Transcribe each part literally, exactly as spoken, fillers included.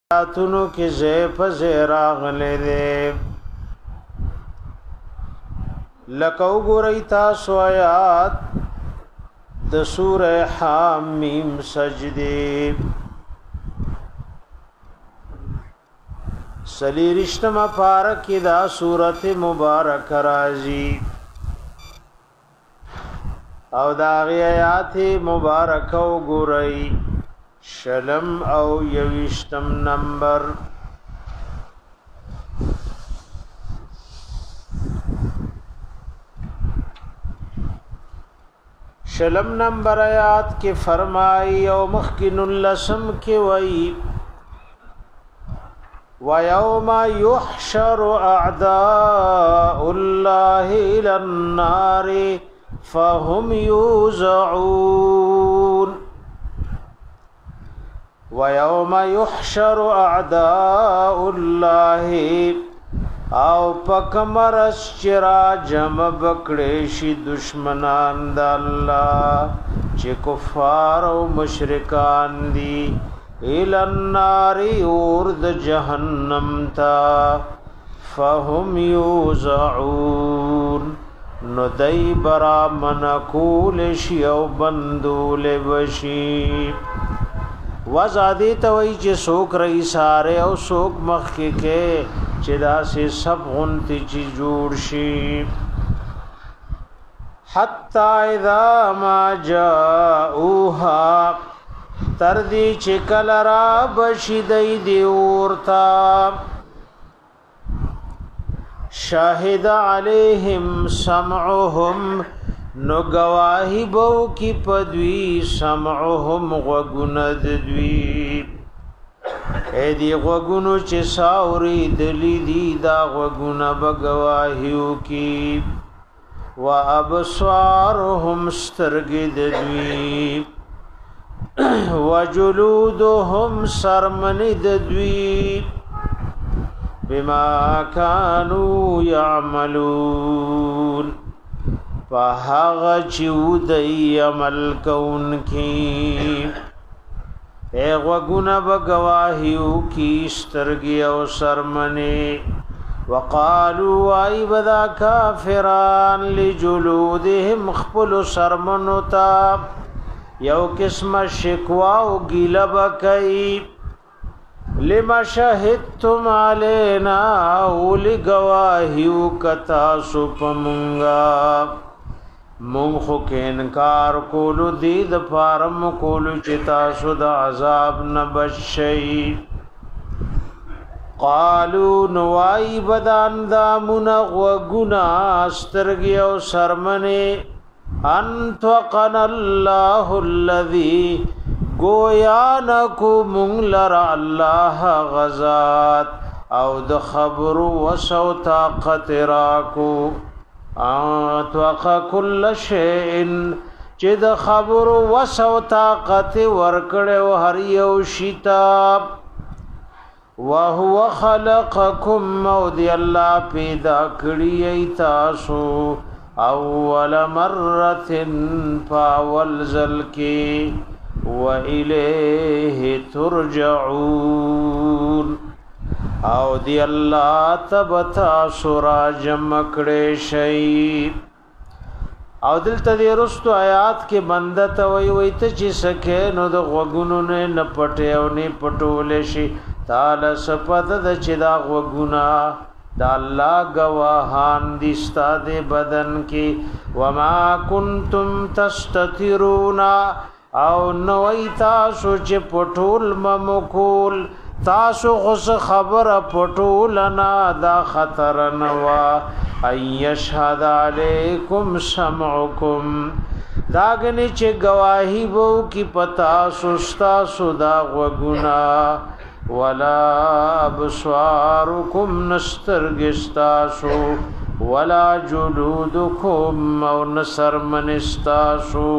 آیاتونو کې زی په زی راغلی دی لکه وګورئ تاسو آیات د سوره حامیم سجدی سلیرشتمه پاره کې دا سورت مبارک راځي او دا غي آیات مبارک وګورئ شلم او یوشتم نمبر شلم نمبر آیات کې فرمایي او مخکن اللسم کې وایي وَيَوْمَ يُحْشَرُ أَعْدَاءُ اللَّهِ إِلَى النَّارِ فَهُمْ يُوزَعُونَ وَيَوْمَ يُحْشَرُ أَعْدَاءُ اللَّهِ او پکمرس چرا جمع بکړې شي دشمنان د الله چې کفار او مشرکان دي الى النار اور د جهنم تا فهم يوزعون نو دای برا منکول شی او بندول وشي وزادی توي چې سوک رہی ساره او سوک مخ کې کې چې دا سه سب غنتی چې جوړ شي حتا اذا ما جاءوها تر دې چې کله را بشیدای دی ورتا شاهد علیهم سمعهم نو گواہی بو کی پدوی سمعهم غوگند دوی اے دی غوگونو چه ساوری دلی دی دا غوگونا بگواہیو کی و ابصارهم سترگد دوی و جلودهم سرمند دوی بما كانوا يعملون فهغه چودای عمل کون کی اے غوگنا بگواہیو کی سترگی او سرمنی وقالوا ای بدا کافران لجلودهم خپل سرمنو تا یو قسم شکوا او گیله بکئی لما شهدتم علینا اولی گواہیو کتا سپمنگا مونخو کے انکار کولو دید پارم کولو چتا شد عذاب نبشی قالو نوائی بدان دامون غوگنا استرگی او سرمنی انتوقن اللہ الذی گویا نکو مونگ لرا اللہ غزات او د خبر وسو طاقت راکو اتوق کل شئن چه د خبر وسو طاقت ورکڑو هر یو شتاب وهو خلقکم او دی اللہ پیدا کری ایتاسو اول مرت پاول زلکی وَإِلَيْهِ تُرْجَعُونَ او دی اللہ تبتا سورا جمع کڑے شئی او دلتا دی رستو آیات کے بندتا وی وی تا چی سکے نو دا غوگونو نے نپٹے او نی پٹولے شی تالا سپت دا چی دا غوگونا دا اللہ گواہان دیستا دے بدن کی وما کنتم تستترونا او نوئی تاسو چه پټول ممکول تاسو غص خبر پټولنا دا خطر نوا ایشهد علیکم سمعکم داگنی چه گواہی بو کی پتا سستا سدا غگنا ولا ابصارکم نسترگستاسو ولا جلودکم او نسرمنستاسو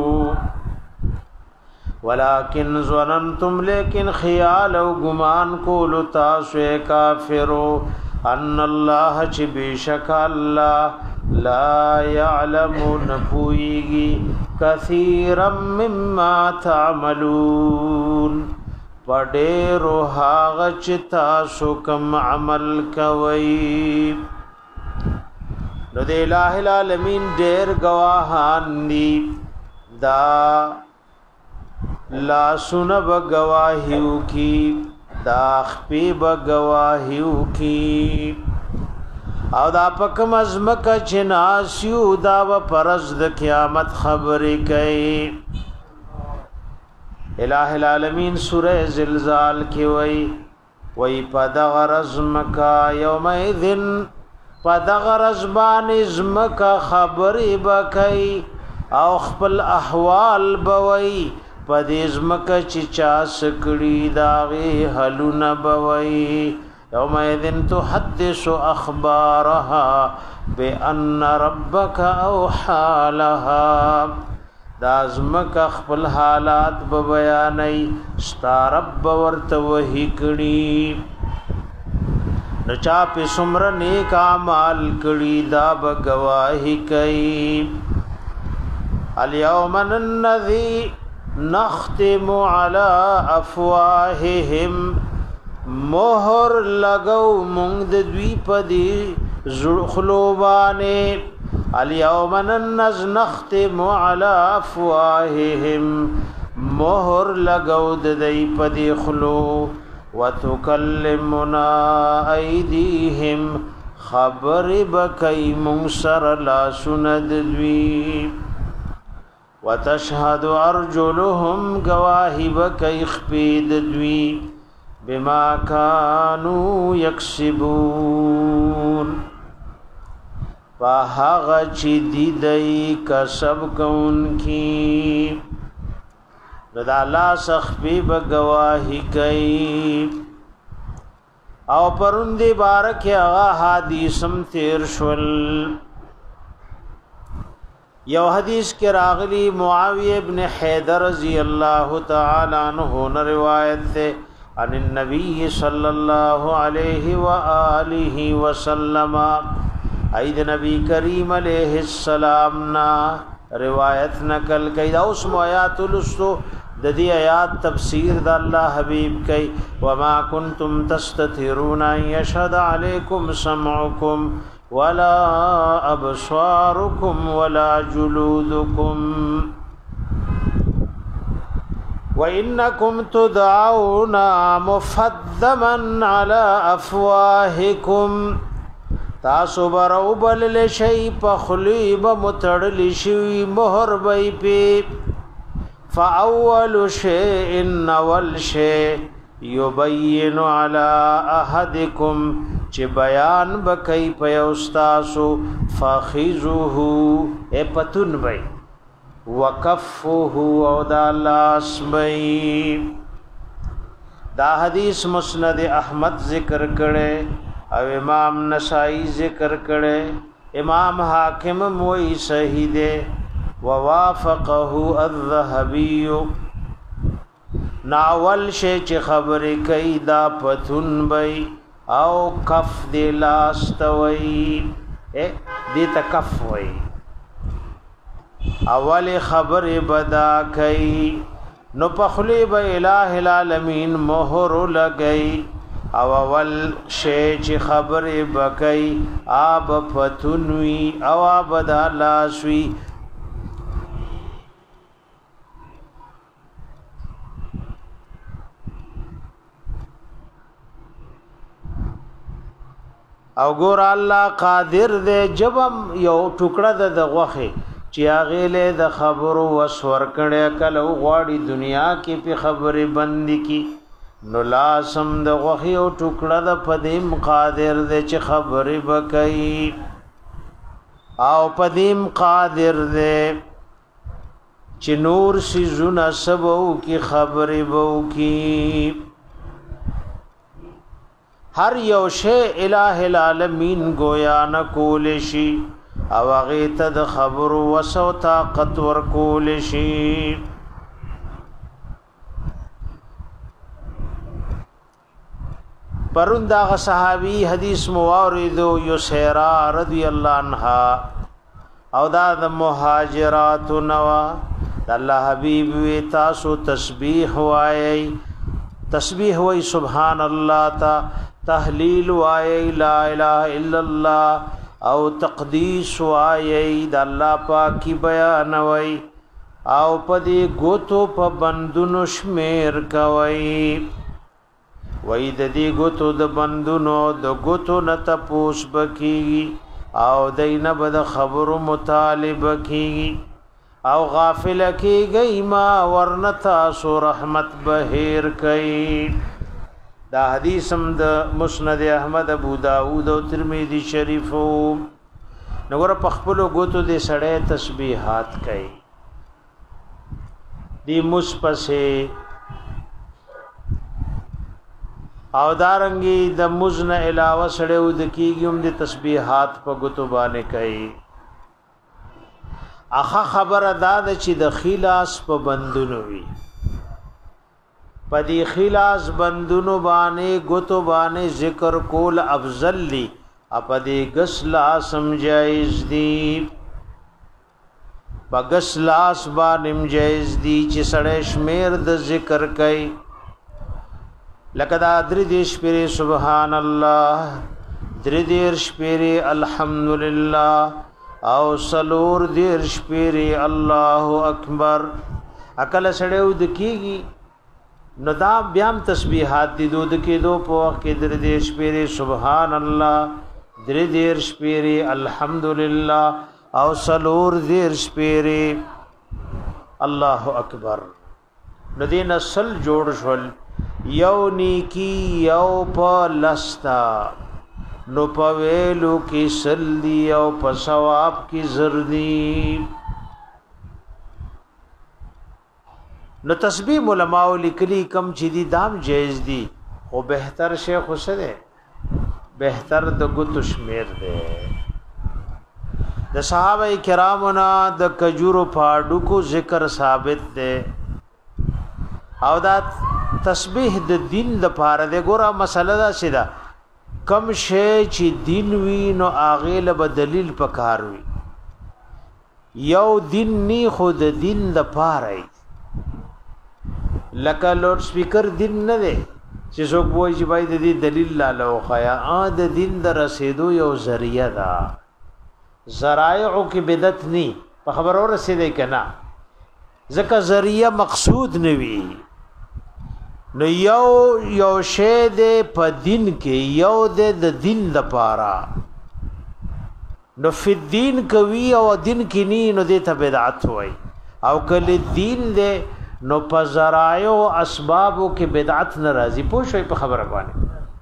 ولكن ظننتم لیکن خیال او گمان کولو تاسو کافرو ان الله چ بیشک الله لا يعلم نپویگی کثیرا مما تعملون پډېرو هغه چې تاسو کوم عمل کوي نو د الٰه العالمین ډېر گواهان دي دا لا سن بگواهیو کی دا خپی بگواهیو کی او دا پکم ازمکا چناسیو دا و پرز د قیامت خبری کئی الٰه العالمین سورہ زلزال کی وی وی پدغ رزمکا یوم ایذن پدغ رزبان ازمکا خبری بکئی او خپل احوال بوئی پدیز مکه چې چا سکړی داغه حلون بوي یوم اذن تحدث اخبارها بان ربك اوحى لها دازمک خپل حالات به بیانای ستارب ورته وਹੀ کړي نچا په سمر نیک اعمال کړي دا به گواہی کوي اليوم الذي نختم على افواههم مہر لگو مونږ د دوی په دی خلوبانه اليوم نختم على افواههم مہر لگو د دوی په دی خلو وتكلمنا ايديهم خبر بکای مونږ سره لا سند دوی وتشهد ارجلهم گواہی بکای خپید دوی بما كانوا يكسبون فهغه چې دی دای کسب کون کی رضا الله سخبی بگواہی کای او پروندی بارک هغه حدیثم تیر شول یو حدیث کے راغلی معاویہ ابن حیدر رضی اللہ تعالی عنہ نے روایت سے عن النبی صلی اللہ علیہ وآلہ وسلم اید نبی کریم علیہ السلام نا روایت نقل کئی دا اس آیات لستو ددی آیات تفسیر دا اللہ حبیب کئی وما کنتم تستترون ان یشهد علیکم سمعکم ولا ابصاركم ولا جلودكم وانكم تدعون مفدما على افواهكم تاسو برو بل لشی پخلیب متړل شی مہر بی پی فاول شیء اول شیء یبین علی احدکم چې بیان بکای په استاسو فخذوه ا پتون بی وکفه او دا لاس بی دا حدیث مسند احمد ذکر کړي او امام نسائی ذکر کړي امام حاکم موئی صحیح دے ووافقه الذهبی ناول شی چې خبرې کوي دا پتون بی او کف دی لاستوی اے دیتا کف وی اول خبر بدا کئی نو پخلی با الٰه العالمین مہر لگئی او اول شی چی خبر بکئی آب پتنوی او آب دا لاسوی او ګور الله قادر دې جبم یو ټوکړه د غوخه چې هغه له د خبرو وسور کړه کله غواړي دنیا کې په خبره بند کی نو لاسم د غوخه او ټوکړه د پدیم قادر دې چې خبره وکړي او پدیم قادر دې چې نور سي زونه سبو کی خبره وو کی هر یو شی الٰه العالمین گویا نه کول شي او هغه ته د خبر وسو طاقت ور کول شي پروندا غ صحابي حدیث موارد یسرا رضی الله عنها او دا د مهاجرات نوا د الله حبیب وی تاسو تسبیح وایي تسبیح وای سبحان الله تا تهلیل وای لا اله الا الله او تقدیس وای د الله پاکي بیان وای او پدې ګوتو په بندونو شمیر کوي وای د دې ګوتو د بندونو د ګوتو نه تپوس بکی او دینه بد خبرو مطالبه کی او غافل کی گئی ما ورنتا سو رحمت بهیر کئ دا حدیث هم د مسند احمد ابو داود او ترمذی شریفو نور پخپلو ګوتو دې سړې تسبیحات کئ دی مصپسه او دارنګي د مزن علاوه سړیو د کیګم د تسبیحات په ګوتو باندې کوي اخا خبر ادا د چې د خلاص په بندونو وي په دې خلاص بندونو باندې ګوتو باندې ذکر کول افضل لی اپ دې غسلا سمجایز دی په غسلاس باندې جایز دی چې سړی شمیر د ذکر کوي لقد ادري دیش پیری سبحان الله در دیرش پیری الحمدلله او سلور دیرش پیری الله اکبر عقل سړیو د کیږي نو دا بیام تسبیحات دي دود کې دو په وخت کې در دیرش پیری سبحان الله در دیرش پیری الحمدلله او سلور دیرش پیری الله اکبر نو دین اصل جوړ شول یو نیکی یو په لستا نو په ویلو کې سلی او په ثواب کې زردی نو تسبیح علماء لیکلی کم چې دي دام جایز دي او بهتر شیخ حسره بهتر د ګوت شمیر ده د صحابه کرامو نه د کجورو پاډو کو ذکر ثابت ده او دا تسبیح د دین د پاره د ګوره مسله دا شیدا کم شی چې دین وی نو اغه له دلیل پکار وی یو دین نی خود دین د پاره لکه لوډ سپیکر دین نه دی چې څوک وایي چې بای د دې دلیل لاله خیا ا د دین د رسیدو یو ذریعہ دا ذرایع کې بدعت نی په خبرو رسیدې کنا ځکه ذریعہ مقصود نوي نو یو یو شی دې په دین کې یو دې د دین د پاره نو فی الدین کوي او دین کې نی نو دې ته بدعت وای او کله دین دې نو په ذرایع او اسبابو کې بدعت ناراضي پوښوي په خبره باندې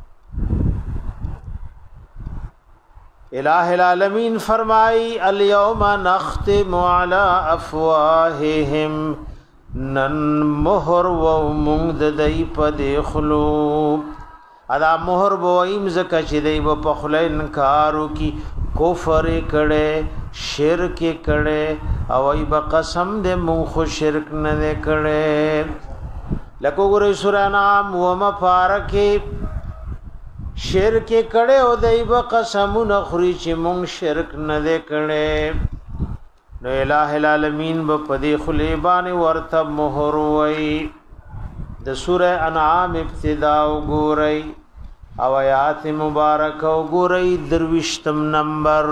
الہ العالمین فرمائی الیوم نختم علی افواہہم نن مہر و مونږ د دای په دخلو ادا مہر بویم زکه چې دی په خله انکارو کی کفر کړي شرک کړي او ای په قسم دې مونږ خو شرک نه کړي لکه ګورې سورہ انعام و مفارکه شرک کړي او دای په قسمونه خوري چې مونږ شرک نه کړي نو الہ العالمین په پدې خلی باندې ورته مہر وای د سورہ انعام ابتدا وګورئ او آیات مبارک وګورئ درویشتم نمبر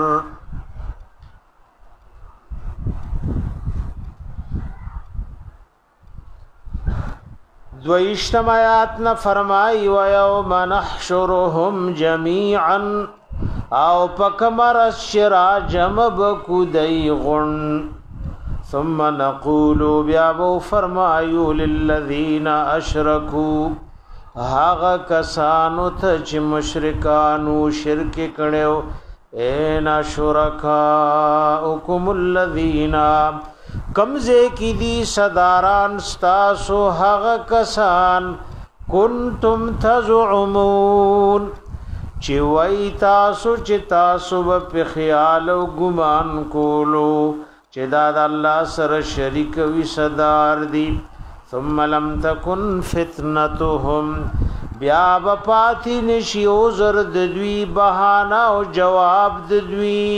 دویشتم آیات نه فرمای و یوم نحشرهم جميعا او پکمر الشرا جمع بکو دی غن ثم نقول بیابو فرمایو للذین اشرکو هاغا کسانو ته چې مشرکانو شرک کړو اینا شرکاؤکم الذین کمزه کی دی صداران ستاسو هاغا کسان کنتم تزعمون چې وای تاسو چې تاسو په خیال او ګمان کولو چې دا د الله سره شریک وي صدار دي ثم لم تكن فتنتهم بیا بپاتی نشي او زر د دوی بهانه او جواب د دوی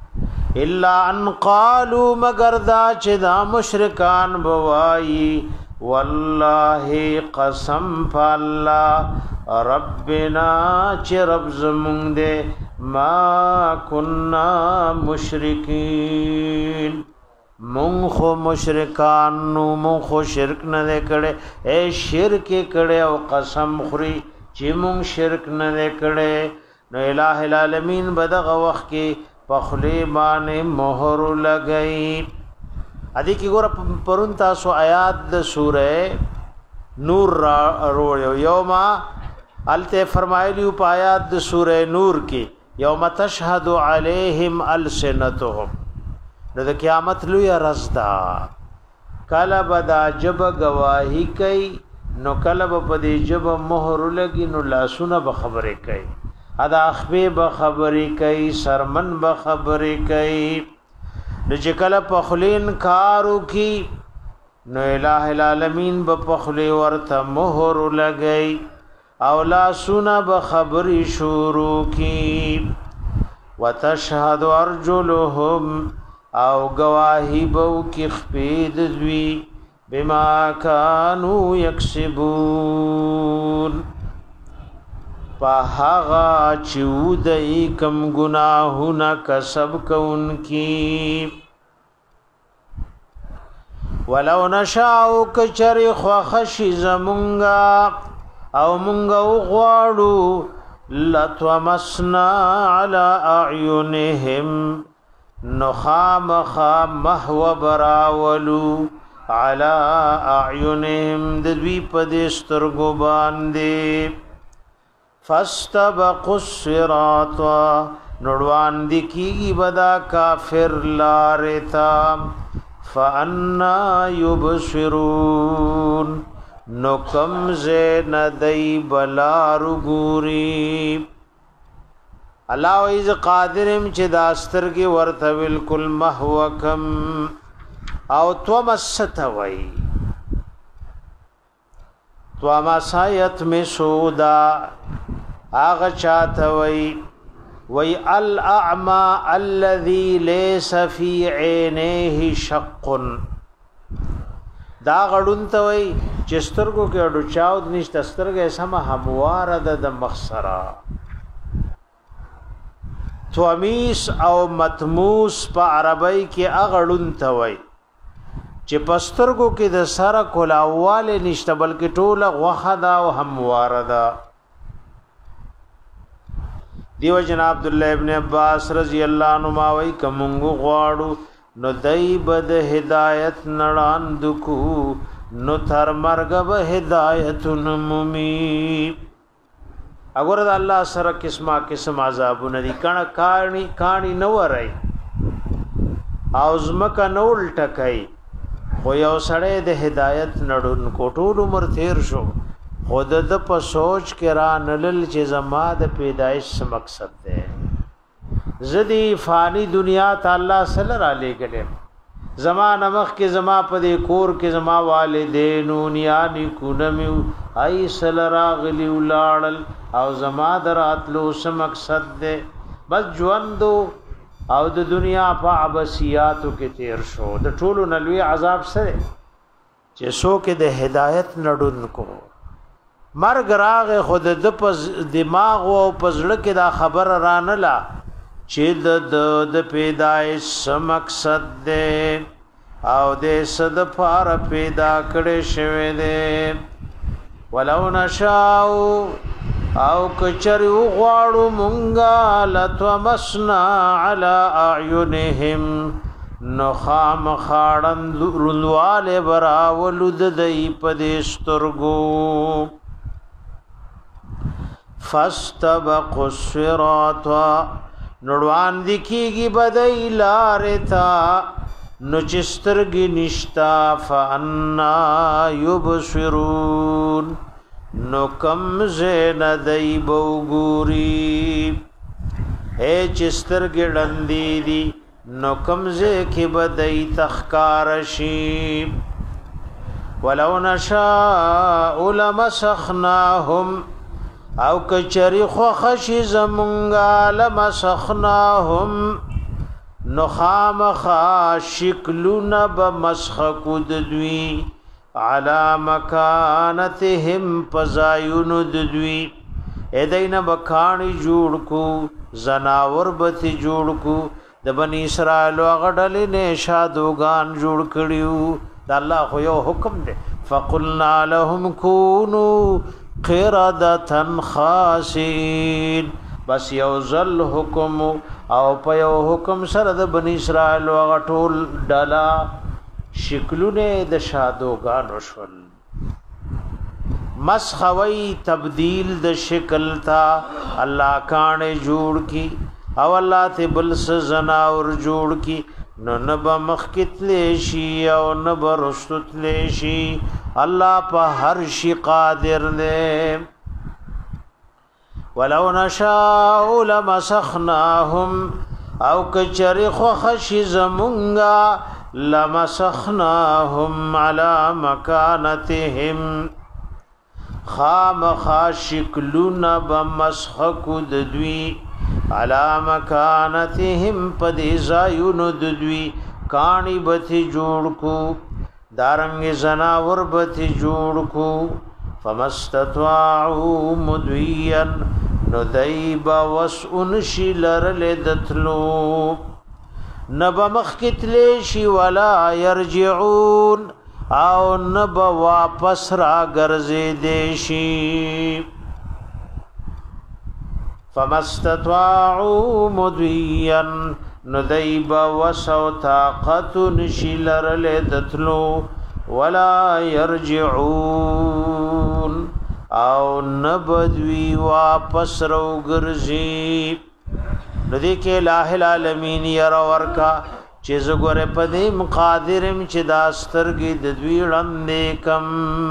الا ان قالوا مگر دا چې دا مشرکان بوای والله قسم فالله ربنا چې رب زمونږ دې ما كنا مشرکین مونږ خو مشرکان نو مونږ خو شرک نه کړي اے شرک کړي او قسم خوري چې مونږ شرک نه کړي نو الٰه العالمین بدغه وخت کې پخلی باندې مہر لګئی ادي کی ګور پرون تاسو آیات د سوره نور رو یوما الته فرمایلی په آیات د سوره نور کې یوم تشهد علیہم السنتهم نو د قیامت لوی رزدا کله بدا جب گواہی کوي نو کله په دې جب مہر لګي نو لاسونه به خبرې کوي ادا اخبه به خبرې کوي سرمن به خبرې کوي نو چې کله پخلین کارو کی نو الٰه العالمین به پخلی ورته مہر لګئی او لا سنا به خبري شروع کی وتشهد ارجلهم او گواہی بو کی خپید دوی بما كانوا یکسبون پاهغا چودئی کم گناہونا کسب کونکی ولو نشاو کچری خوخشی زمونگا او مونگا اغوارو لطومسنا علی اعینهم نخام خام محو براولو علی اعینهم ددوی پدسترگو باندے فاستبقوا الصراط نړوان دي کیږي بدا کافر لارتا فانا يبصرون نو کم زین دای بلار ګوري الله ایز قادرم چې داسترګي ورته بالکل محوکم او تو مستوي تو ما سایت می سودا آغا چاہتا وی وی الاعمى الذي ليس في عينيه شق دا غړون ته وی چسترګو کې اډو چاود نشته سترګې سم هموار د مخسرا تومیس او متموس په عربی کې اغړون ته وی چې پسترګو کې د سره کولاواله نشته بلکې ټوله غوخه دا او هموار ده دیو جناب عبد الله ابن عباس رضی الله عنهما وای کومغه غواړو نو دای بد هدایت نړان دکو نو تر مرګ به هدایت نمومي اگر الله سره قسمه قسم عذابونه دي کڼه کانی کانی نو ورای او زمکه نو لټکای خو یو سړی د هدایت نړون کوټول عمر تیر شو خود د په سوچ کې را نلل چې زما د پیدایش مقصد ده زدی فانی دنیا تعالی سره را لګلم زما نمخ کې زما په دې کور کې زما والدین نیانی کونمیو ای سره راغلی ولاړل او زما دراتلو سم مقصد ده بس ژوندو او د دنیا په عباسیاتو کې تیر شو د ټولو نلوي عذاب سره چې سو کې د هدایت نډون کو مرګ راغ خود د پز دماغ او پزړه کې دا خبر رانلا چې د د پیدایش مقصد ده او د صد فار پیدا کړي شوی ده ولو نشاء او کچری غواړو مونږه لتمسنا علی اعینهم نخام خاړن رلواله براولد دای پدسترګو فاستبقوا الصراط نړوان دي کیږي بدای لارتا نو چسترګي نشتا فانا یبصرون نو کم زین دای بوګوري اے چسترګي ډندې دي نو کم زه کې بدای تخکار شي ولو نشاء لمسخناهم او کچری خو خشی زمونگا لمسخناهم نخام خا شکلون بمسخ کود دوی علی مکانتهم پزایون ددوی ادین بکانی جوړ کو زناور بتی جوړ کو د بنی اسرائیل غډل نه شادوغان جوړ کړیو د الله خو یو حکم دی فقلنا لهم كونوا قردة خاسئين بس یو ذل حکم او په یو حکم سره د بنی اسرائیل غټول ډلا شکلونه د شادوغان وشول مسخوي تبديل د شکل تا الله کان جوړ کی او الله ته بل سزنا اور جوړ کی نو نب مخکتلی شي او نب رستتلی شي الله په هر شي قادر دی ولو نشاء لمسخناهم او کچری خو خشی زمونگا لمسخناهم على مکانتهم خام خاشکلون بمسخکو ددوی علا مکانتهم پدی زایون ددوی کانی بتی جوڑ کو دارنگ زناور بتی جوڑ کو فمستطاعو مدوین ندیب وسعن شلر لدتلو نب مخکتلیشی ولا یرجعون او نب واپس را گرزی دیشی فمستطاعو مدوین ندیب وسو طاقت نشلر لدتلو ولا يرجعون او نبدوی واپس رو گرزی ندی کے الہ العالمین یر ورکا چیز گور پدیم قادرم چی داسترگی ددوی رندکم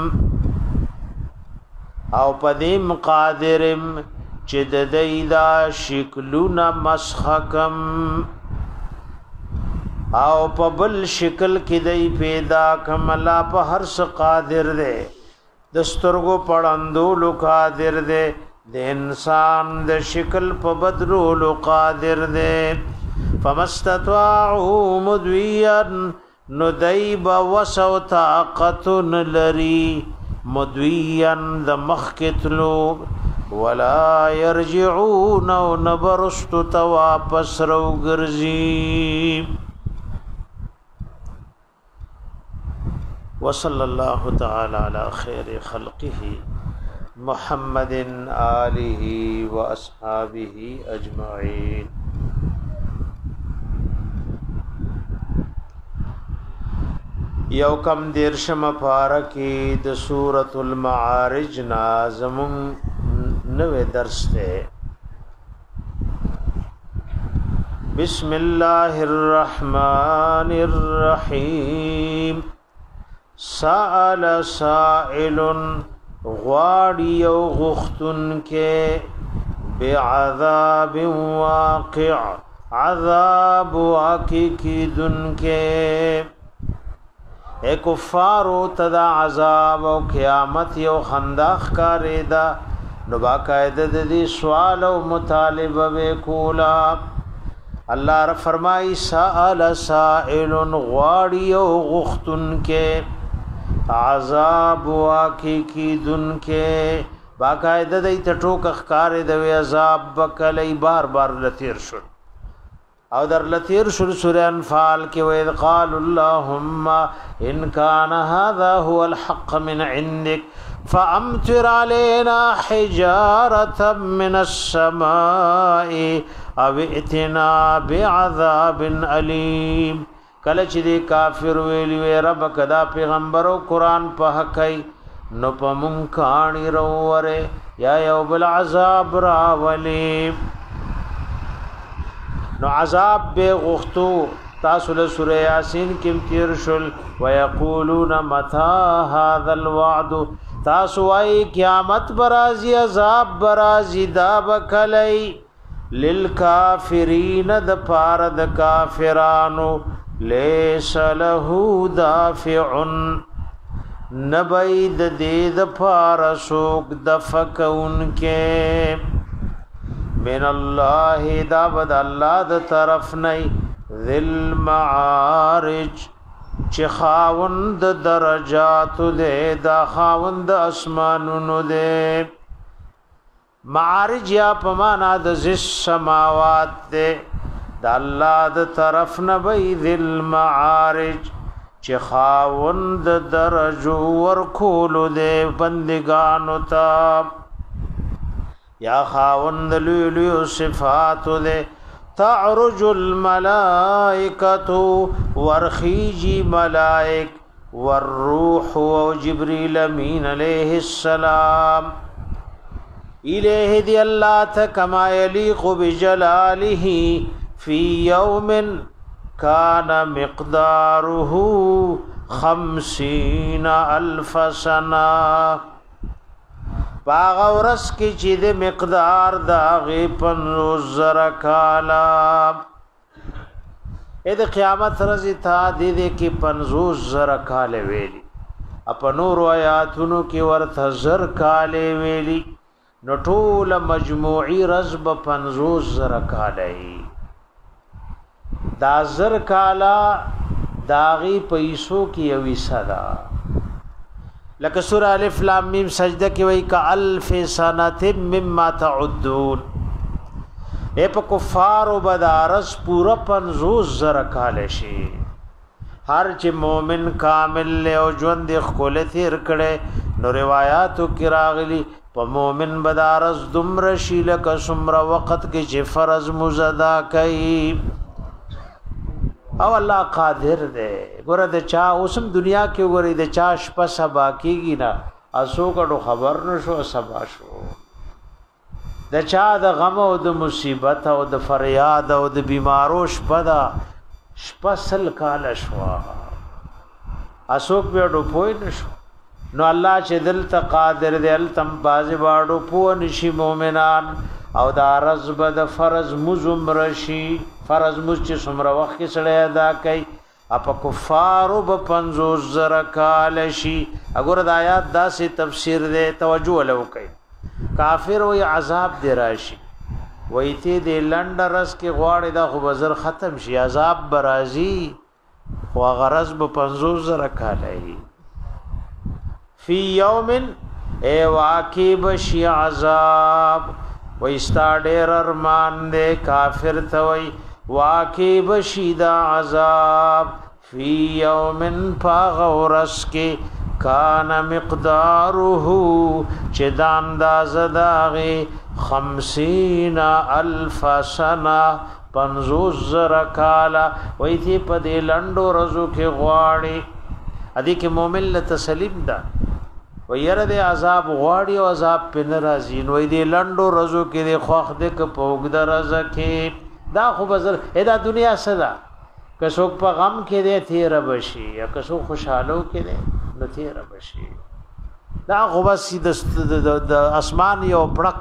او پدیم قادرم چی ددی دا شکلون مسخکم او په بل شکل کې دی پیدا کم الله په هر څه قادر دی د سترګو پړندولو قادر دی د انسان د شکل په بدلولو قادر دی فمستطاعوا مدویا ندیب وسو طاقت لری مدویا د مخکتلو ولا يرجعون نبرست واپس رو ګرځي وصلى الله تعالى على خير خلقه محمد آله وأصحابه أجمعين یو کم دیرشم پارکی د سورة المعارج نازم نوے درس تے بسم اللہ الرحمن الرحیم سأل سائل غواړي او غختن کې بعذاب واقع عذاب واقع دن کې اے کفارو تدا عذاب او قیامت یو خنداخ کاریدا نو باقاعده د دې سوال او مطالبه وکولا الله ر فرمای سائل سائل غواړي او غختن کې عذاب واقع کی دن کے باقاعدہ دی تټوک اخکار دی عذاب بکلی بار بار لتیر شل او در لتیر شل سورہ انفال کے وید قال اللهم ان كان هذا هو الحق من عندك فامطر علينا حجارة من السماء او ائتنا بعذاب الیم کله چې دی کافر ویلی وی رب کدا پیغمبر او قران په حق نو پمون کانی روره یا یو بل عذاب راولی نو عذاب به غختو تاسو له سوره یاسین کې تیر شل ويقولون متى هذا الوعد تاسو وايي قیامت برازي عذاب برازي دا بکلی للکافرین د پار د کافرانو لیس له دافع نبید دید پارسوک دفکون کے من اللہ دابد اللہ دا طرف نئی ذل معارج چې خاوند درجات دې دا خاوند اسمانونو دې معارج یا پمانا د زس سماوات دې د الله د طرف نه وی ذل معارج چې خاوند درجو ورکول دې بندگانو ته یا خاوند لولو صفات دې تعرج الملائکة ورخیجی ملائک والروح و جبریل امین علیہ السلام الیہ دی اللہ تا کما یلیق بجلالہ فی یوم کان مقدارہ خمسین الف سنہ باغ ورس کی چی دے مقدار داغی پنزوز زر کالا اے دے قیامت رضی تا دے دے کی پنزوز زر کالے ویلی اپا نور و آیاتونو کی ورت زر کالے ویلی نطول مجموعی رزب پنزوز زر کالے دا زر کالا داغی پیسو کی یوی صدا لکه سورہ الف لام میم سجدہ کی وای کا الف سنۃ مما تعدون اے په کفار او بدارس پورا پنځوس زره کال شي هر چې مؤمن کامل له او ژوند خپل تیر کړي نو روایتو کې راغلي په مؤمن بدارس دمر شي لکه سمره وخت کې چې فرض مزدا کوي او الله قادر دے ګوره د چا اوسم دنیا کې ګوره د چا شپه سبا کیږي نه اسو کډو خبر نشو سبا شو د چا د غم او د مصیبت او د فریاد او د بیمارو شپه دا شپه سل کال شو اسو په ډو پوی نشو نو الله چې دل ته قادر دی ال تم باز واړو پو نشي مؤمنان او دا رزب د فرض مزم رشی فرض مز چې څومره وخت کې سړی ادا کوي اپ کفارو به پنځوس زره کال شي اگر د آیات داسې تفسیر دی توجه ولو کوي کافر وي عذاب دی راشي وای ته د لنډ رس کې غواړي دا خو بزر ختم شي عذاب برازي خو غرض به پنځوس زره کال ای فی یوم ای واقب شی عذاب وایستا ډیر ارمان دے کافر توي واقع بشیدا عذاب فی یوم فغورس کے کان مقداره چدان دا زداغی خمسین الف سنہ پنزوز زر کالا ویتی پا دی لندو رزو کے غواڑی ادی کے مومن لتسلیم دا ویر دے عذاب غواړي او عذاب پن راځي نو دې لندو رزو کې دې خوخ دې ک پوګ د رزکه دا خو بزر ادا دنیا صدا که څوک په غم کې دې تیر بشي یا که څوک خوشاله کې دې نو تیر بشي دا خو بس د اسمان یو پړک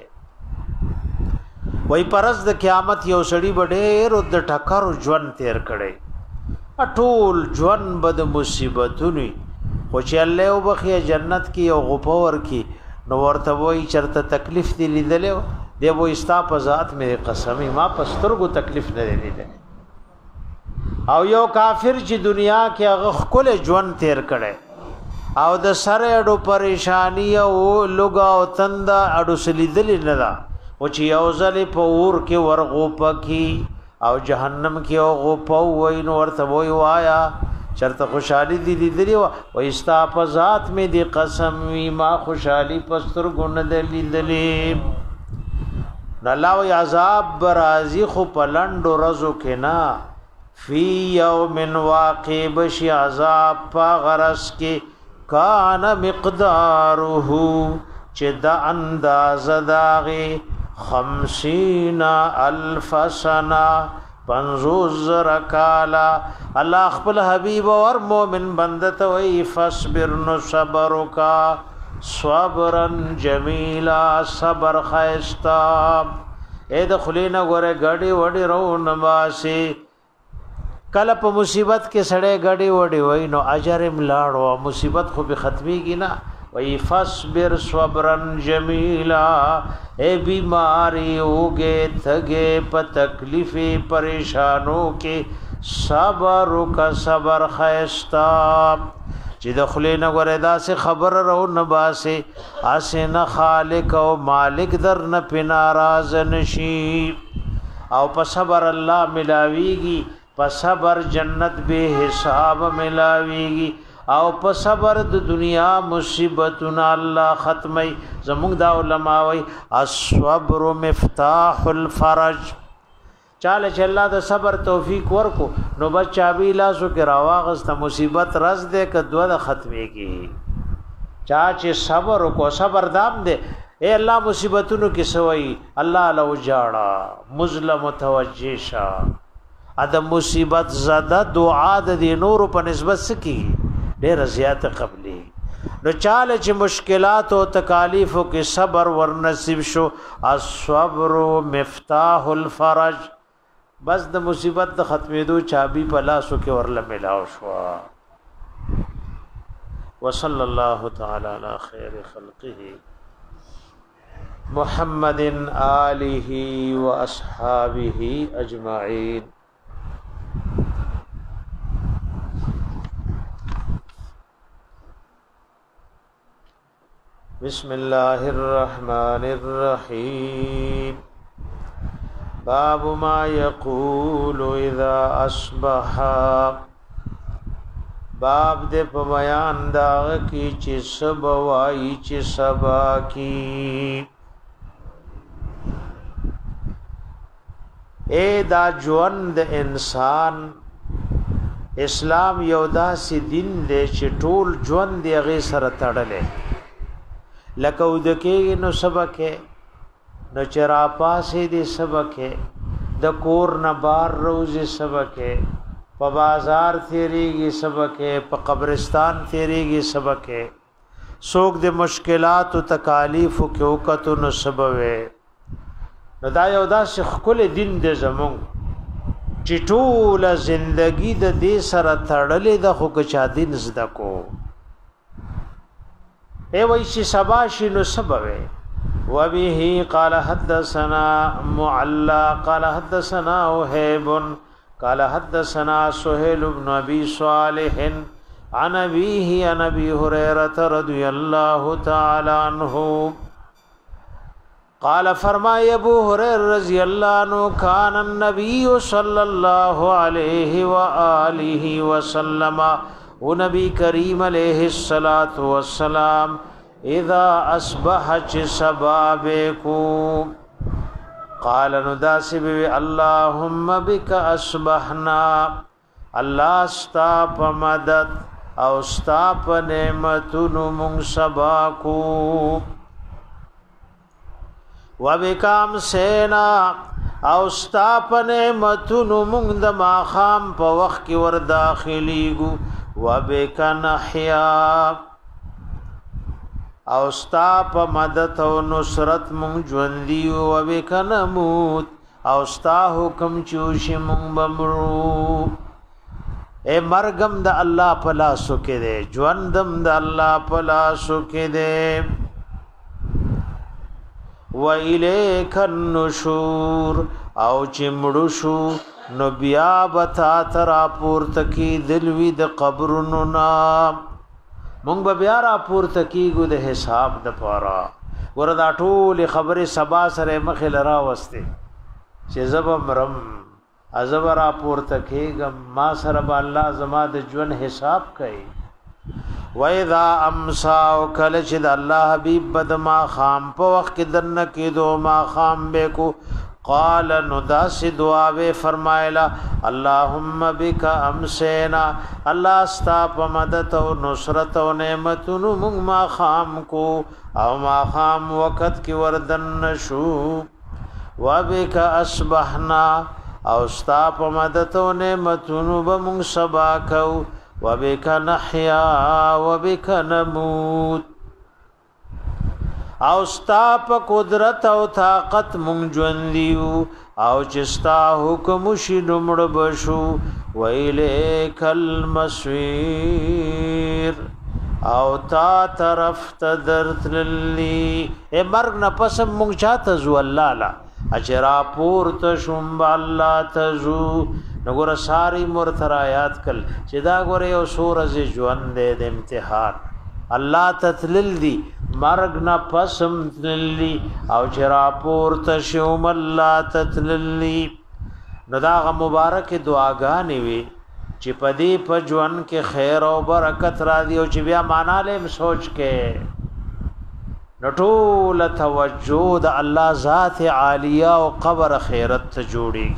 ده وای پرز د قیامت یو سړی بډېر د ټکر ژوند تیر کړي اټول ژوند بد مصیبتونی خو چې الله وبخي جنت کې او غفور کې نو ورته وای چرته تکلیف دی لیدلې دی وو استا په ذات مې قسمي ما پسترګو تکلیف نه لیدل او یو کافر چې دنیا کې هغه خپل ژوند تیر کړي او د سره اډو پریشانی او لوګا او تندا اډو سلیدل نه دا او چې یو ځلې په اور کې ورغو پکې او جهنم کې او غو وای نو ورته وای وایا چرته خوشحالی دی لیدلی و استا په ذات می دی قسم وی ما خوشحالی پستر ګون د لیدلی الله و عذاب برازی خو پلند رزو کنا فی یوم واقع بشی عذاب پا غرس کی کان مقداره چې د انداز داغي خمسین الف سنه پنزوز زر کالا اللہ خپل حبیب اور مومن بندت وی فصبر نو صبرو کا صبرن جمیلا صبر خیستا اے دخلینا گورے گڑی وڑی رو نماسی کل پا مصیبت کے سڑے گڑی وڑی وی نو اجرم لاڑو مصیبت خو بھی ختمی کی نا وی فصبر صبرن جمیلا اے بیماری ہوگے تھگے پا تکلیفی پریشانوں کے صبر کا صبر خیستا چې د خلینا غره داسې خبر رو نه باسه اسنه خالق او مالک در نه پناراض نشي او په صبر الله ملاويږي په صبر جنت به حساب ملاويږي او په صبر د دنیا مصیبتنا الله ختمي زموږ دا علماء وي الصبر مفتاح الفرج چاله چې الله د صبر توفیق ورکو نو بچا بي لاسو کې راواغسته مصیبت رز دې ک دوه د ختمي کی چا چې صبر کو صبر دام دې اے الله مصیبتونو کې سوئی الله لو جاړه مظلم متوجه شا ادم مصیبت زده دعا د نور په نسبت سکی ډېر زیات قبلي نو چاله چې مشکلات او تکالیف کې صبر ورنصیب شو الصبر مفتاح الفرج بس د مصیبت د ختمېدو چابي په لاسو کې ورله ملاو شو وصلی الله تعالی علی خیر خلقه محمد آله واصحابه اجمعین بسم الله الرحمن الرحیم باب ما یقول اذا اصبح باب دې په بیان دا کی چې سبا وای چې سبا کی اے دا ژوند انسان اسلام یو داسې دین دی چې ټول ژوند دی هغه سره تړلې لکه ودکې نو سبکه نو چرا پاسې دې سبکه د کور نه بار روزي سبکه په بازار تیریږي سبکه په قبرستان تیریږي سبکه سوق د مشکلات او تکالیف او کوکتو نو سبب نو دا یو داسې خپل دین دې زمون چې ټول زندگی د دې سره تړلې د خو چا دین زده کو اے وایشي سباشي نو سبب وبه قال حدثنا معلى قال حدثنا وهيب قال حدثنا سهيل بن ابي صالح عن ابيه عن ابي هريره رضي الله تعالى عنه قال فرمای ابو هريره رضی الله عنه كان النبي صلى الله عليه واله وسلم ونبي كريم عليه الصلاه والسلام اذا اصبح شبابكو قال نداسب اللهم بك اصبحنا الله استا پمدد او استا پ نعمتونو مون سباکو وبکام سینا او استا پ نعمتونو مون د ماخام په وخت کې ور داخليګو وبک نحیا او ستا په مدد او نصرت مونږ ژوندۍ او وکنموت او ستا حکم چوشي مونږ بمرو اے مرګم د الله په لاسو کې دی ژوندم د الله په لاسو کې دی و الیک النشور او چې مړو شو نو بیا بتا تر پورته کې دلوي د قبرونو نام مونږ به بیا را پورته کیږو د حساب د پاره وردا ټول خبره سبا سره مخه لرا وسته چې زب مرم ازب را پورته کیږم ما سره به الله زما د ژوند حساب کوي و اذا امسا وکل چې د الله حبيب بد ما خام په وخت کې دنه کېدو ما خام به کو قال نداس دعا و فرمایلا اللهم بك امسینا الله استا په مدد او نصرت او نعمتونو موږ ما خام کو او ما خام وخت کې وردن شو وبك اصبحنا او استا په مدد او نعمتونو به موږ سبا کو وبك نحیا وبك نموت او ستا په قدرت او طاقت مونږ ژوندیو او چې ستا حکم شي نمړ بشو ویلیک المصير او تا طرف ته درتللی اے مرګ نه پس مونږ چاته زو الله لا اجرا پور ته شوم الله تزو نګور ساری مور تر آیات کل چې دا ګوره یو سورز ژوند دې د امتحان الله تتلل دی مرګ نه پسم تللی او چر پورته شوم الله تتللی نو دا مبارک دعاګانې وي چې پدې په ژوند کې خیر او برکت را دی او چې بیا معنا لم سوچ کې نټول توجه د الله ذات عالیه او قبر خیرت ته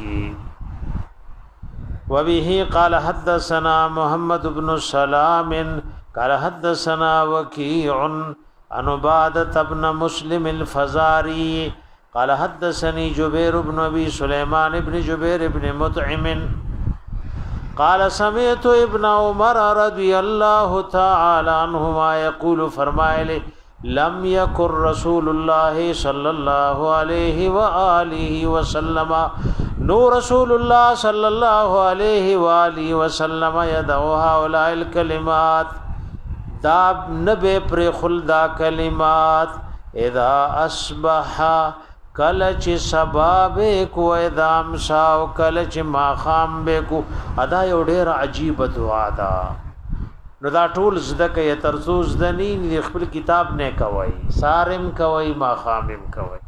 جوړيږي وبه قال حدثنا محمد بن سلام قال حدثنا وكيع عن عبادة بن مسلم الفزاري قال حدثني جبير بن ابي سليمان بن جبير بن مطعم قال سمعت ابن عمر رضي الله تعالى عنهما يقول فرمائے لم يكن رسول الله صلى الله عليه واله وسلم نو رسول الله صلى الله عليه واله وسلم يدعو هؤلاء الكلمات دا نبی پر خلدا کلمات اذا اصبح کلچ سباب کو اذا امسا کلچ ما خام به کو ادا یو ډیر عجیب دعا ده نو دا ټول زده کوي ترڅو زده نه خپل کتاب نه کوي سارم کوي ما خامم کوي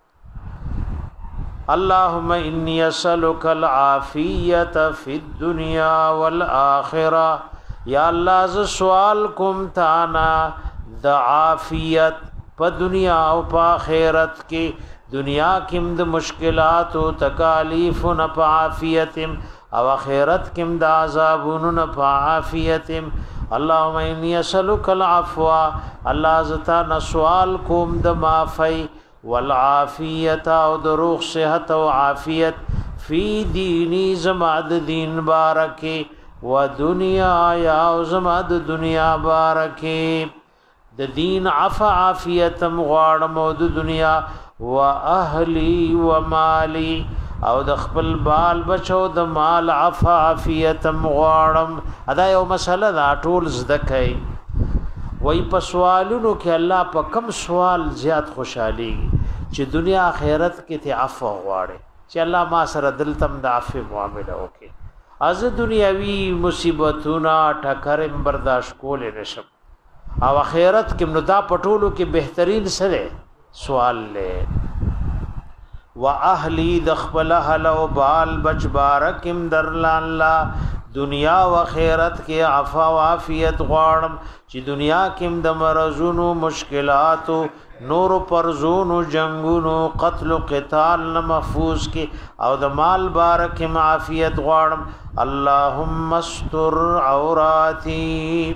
اللهم انی اسالک العافیه فی الدنیا والآخرة یا الله ز سوال کوم تانا د عافیت په دنیا او په آخرت کې دنیا کې د مشکلات او تکالیف نه په عافیت او آخرت کې د عذابونو نه په عافیت اللهم انی اسالک العفو الله زتا نسوال کوم د معافی والعافیت او د روح صحت او عافیت فی دینی زماد دین بارکی و دنیا یا زماد دنیا بارکی د دین عفو عافیت مغواړم او د دنیا و اهلی و مالی او د خپل بال بچو د مال عفو عافیت مغواړم ادا یو مسله دا ټول زده کوي وای په سوالونو کې الله په کم سوال زیات خوشحالي چې دنیا آخرت کې ته عفو غواړي چې الله ما سره دل تم د عفو معامله وکي از دنیاوی مصیبتونه ټکرم برداشت کول نشم او آخرت کې نو دا پټولو کې بهترین سره سوال لې و اهلی دخبل اهل و بال بچ بارکم درلان لا دنیا و خیرت کې عفو و عافیت غواړم چې دنیا کې د مرزونو مشکلاتو نور پرزونو جنگونو قتل و قتال نه محفوظ کې او د مال بارکم عافیت غواړم اللهم استر عوراتی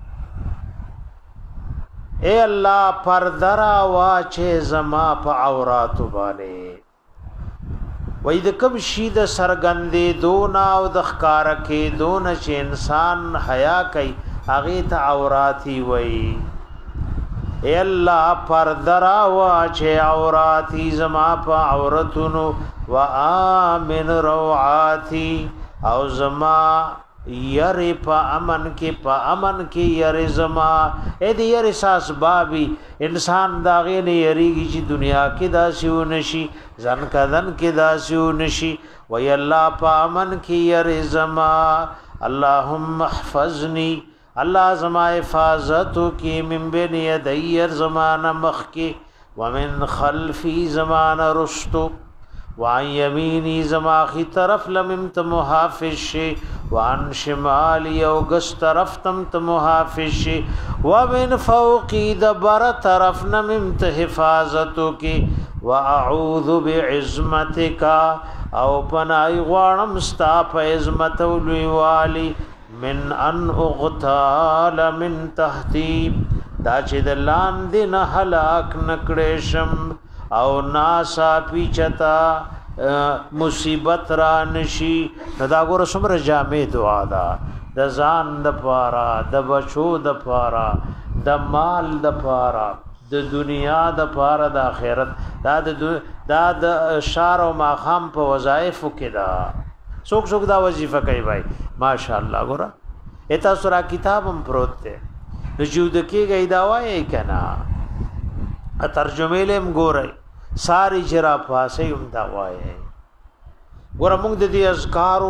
اے اللہ پردرا واچه زما په عوراتو باندې وای د کم شی د سرګندې دونا او د ښکار کې دون چې انسان حیا کوي هغه ته عوراتی وای اے الله پردرا واچه عوراتی زما په عورتونو و امن روعاتی او زما یری په امن کې په امن کې یری زما اې دې یری ساس بابي انسان داغه نه یریږي چې دنیا کې داسیو نشي ځن کدن کې داسیو نشي وی الله په امن کې یری زما اللهم احفظني الله زما حفاظت کې من بین یدی زمانه مخ کې ومن خلفی زمانه رستو وعن یمینی زماخی طرف لممت محافظ شی وعن شمالی او گس طرف تمت محافظ شی ومن فوقی دبر طرف نممت حفاظتو کی واعوذ بعظمتکا او پنای غوانم ستا پا عظمتو لویوالی من ان اغتال من تحتی دا چې د لاندې نه هلاک نکړې شم او ناسا پیچتا مصیبت را نشي دا ګور څومره جامع دعا ده د ځان د پاره د بچو د پاره د مال د پاره د دنیا د پاره د آخرت دا د دا د شار او ماخام په وظایف کې دا څوک څوک دا وظیفه کوي بھائی ماشاءالله ګور اته سورا کتابم پروت ده وجود کې گئی دا وایي کنا ا ترجمه لم ګورای ساری جرا پاسه هم دا وایي ګور موږ د دې اذکارو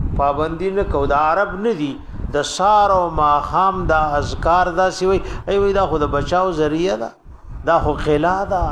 پابندی نه کو د عرب نه دي د سار او ماخام دا اذکار دا سی وي ای وای دا خود بچاو ذریعہ دا دا خو خلا دا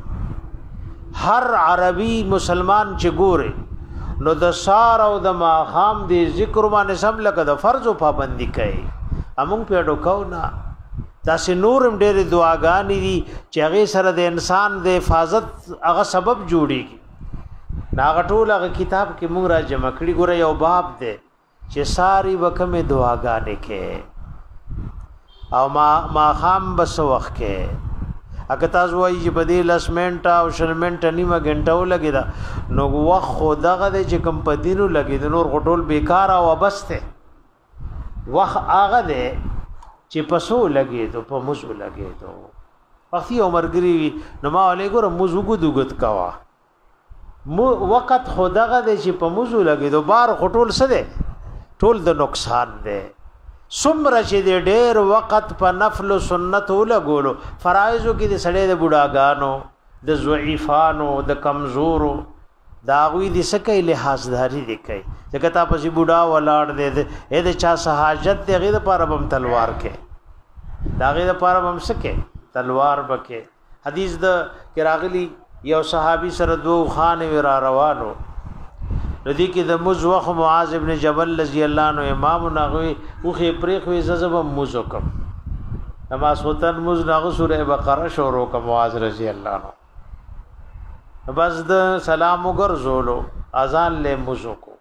هر عربي مسلمان چې ګوره نو د سار او د ماخام دی ذکر باندې سم لکه د فرض پابندی کوي امون په ډوکاو نه داسې نورم ډېر دعاګانې دي چې هغه سره د انسان د حفاظت هغه سبب جوړيږي ناغه ټول هغه کتاب کې موږ را جمع کړی ګوره یو باب دی چې ساری وکمه دعاګانې کې او ما ما خام بس وخت کې اګه تاسو وایي چې په دې لسمنټ او شلمنټ نیمه غنټه ولګی دا نو وخت خدغه د چې کم پدینو لګی د نور غټول بیکار او وبسته وخت هغه دی چې پسو لګی ته په مزو لګی ته وختي عمرګری نو ما علیګور مزو ګدوګت کوا مو وخت خدغه دی چې په مزو لګی دو بار غټول سده ټول د نقصان دی سمره چې د ډېر وخت په نفل او سنت ولګولو فرایضو کې د سړې د بوډاګانو د ضعیفانو د کمزورو داوی د سکه لحاظداري دی کوي ځکه تا پسې بوډا ولاړ دی اې د چا سہاجت دی غیر پر بم تلوار کې دا غیر پر بم سکه تلوار بکې حدیث د کراغلی یو صحابي سره دو خان ورا روانو ردی کې د مزوخ معاذ ابن جبل رضی الله عنه امام نغوی او خې پرې خو ززب مزوکم نماز وتن مز نغ سوره بقره شروع کوم معاذ رضی الله عنه بس د سلام وګرځولو اذان له مزوکو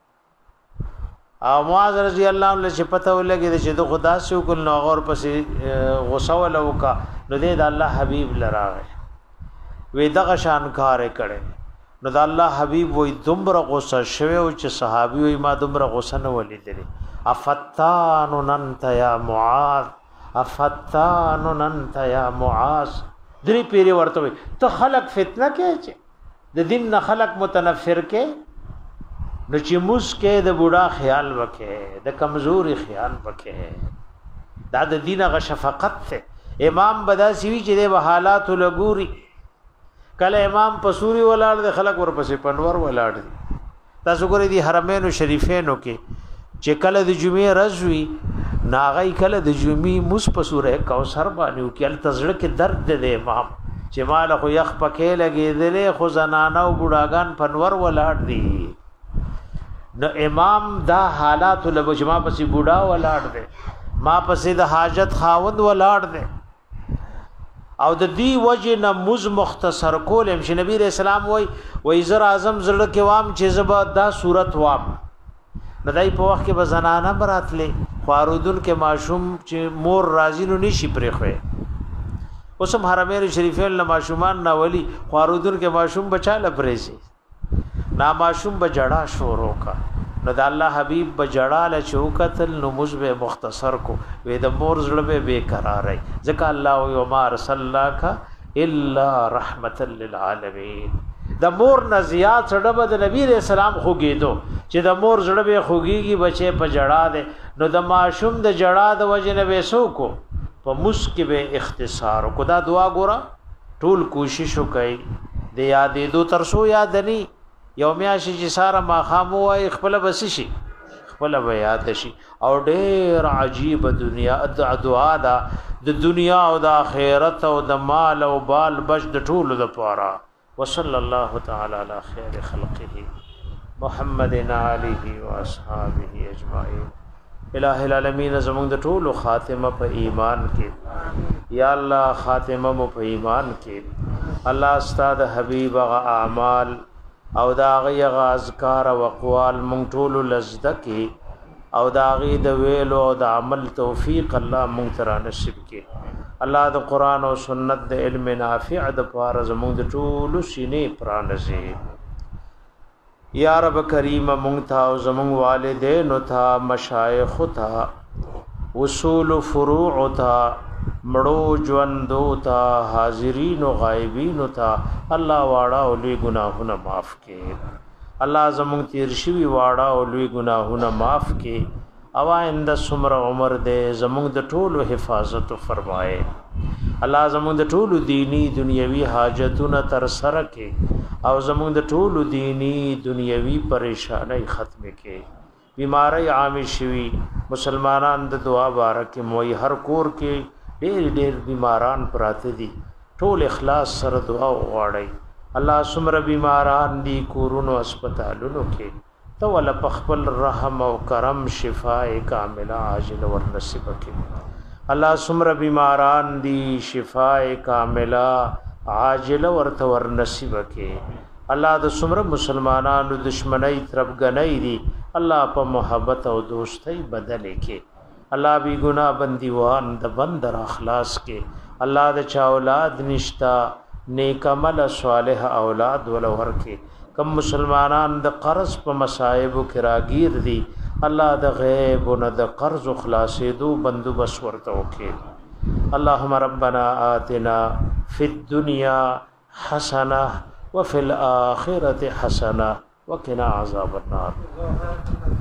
او معاذ رضی الله عنه چې پته ولګي چې د خدا سو کول نو غور پسې غوسه ولوکا نو د الله حبیب لراغه وې دغه شان کار کړي نو د الله حبیب وې دومره غوسه شوی او چې صحابي وې ما دومره غوسه نه ولیدل افتان انت یا معاذ افتان انت یا معاذ درې پیری ورته وې ته خلق فتنه کې چې د دین نه خلق متنفر کې نو چې مسکه د بوډا خیال وکې د کمزوري خیال وکې دا د دین غ شفقت ته امام بدا سوي چې د حالات لګوري کله امام پسوري ولاړ د خلق ورپسې پنور ولاړ دي تاسو ګورئ دي حرمین شریفینو کې چې کله د جمعې رضوي ناغی کله د جمعې مس پسوره کوثر باندې وکړ تزړه کې درد دی امام چې مال خو یخ پکې لګېدلې خو زنانه او بوډاګان پنور ولاړ دي نو امام دا حالات له بجما پسې بوډا ولاړ دي ما پسې د حاجت خاوند ولاړ دي او د دې وجه نه مز مختصر کول هم چې نبی رسول الله وای وای زر اعظم زړه کې وام چې زبا دا صورت وام ندای په وخت کې بزنانه براتلې خواردون کې معشوم چې مور راضی نو نشي پرې خوې اوسم حرمین شریفین له معشومان نه ولی خواردون کې معشوم بچاله پرېسي نا معشوم بجړا شروع کا نو د الله حبیب بجړاله چوکتل نو مزبه مختصر کو وې د مور زړه به بیقرارای ځکه الله او ما رسولک الا رحمتا للعالمین د مور نزیات سره د نبی رسول الله خوګېدو چې د مور زړه به خوګيږي بچي په جړا ده نو د ماشوم د جړا د وجه نه وسو کو په مسکه به اختصار کو دا دعا ګورا ټول کوشش وکي د یادې دو ترسو یادنی یومیاشي چې ساره ما خامو وای خپل بس شي خپل یاد شي او ډېر عجیب دنیا دعا دا د دنیا او د آخرت او د مال او بال بچ د ټول د پاره وصلی الله تعالی علی خیر خلقه محمد علیه و اصحابہ اجمعین الہ العالمین زمون د ټول خاتمه په ایمان کې یا الله خاتمه مو په ایمان کې الله استاد حبیب غ اعمال او دا غي اذکار او اقوال مونږ ټول لزدکی او دا غي د ویلو او د عمل توفیق الله مونږ تر نصیب کړي الله د قران او سنت د علم نافع د پاره زمونږ د ټول سینې پرانځي یا رب کریم مونږ ته او زمونږ والدین او ته مشایخ ته اصول فروع ته مړو ژوندو ته حاضرین او غایبین ته الله واړه او لوی ګناهونه معاف کړي الله زموږ تیر شوی واړه او لوی ګناهونه معاف کړي او آئنده سمر عمر دې زموږ د ټولو حفاظت فرمایي الله زموږ د ټولو دینی دنیوي حاجتونه تر سره کړي او زموږ د ټولو دینی دنیوي پریشانای ختم کړي بیماری عام شوی مسلمانان د دعا بارک موي هر کور کې ډېر ډېر بیماران پراته دي ټول اخلاص سره دعا وغواړي الله سمره بیماران دي کورونو هسپتالونو کې تو ول پخپل رحم او کرم شفاء کامله عاجل ور نصیب کړي الله سمره بیماران دي شفاء کامله عاجل ورته ور نصیب کړي الله د سمره مسلمانانو دشمنی طرف غنۍ دي الله په محبت او دوستۍ بدل کړي الله بی گناہ بندیوان د بندر اخلاص کې الله د چا اولاد نشتا نیک عمل صالح اولاد ولور کې کم مسلمانان د قرض په مصائب کې راگیر دي الله د غیب او د قرض خلاصې دو بندوبس ورته وکړي اللهم ربنا آتنا فی الدنيا حسنه وفي الاخره حسنه وقنا عذاب النار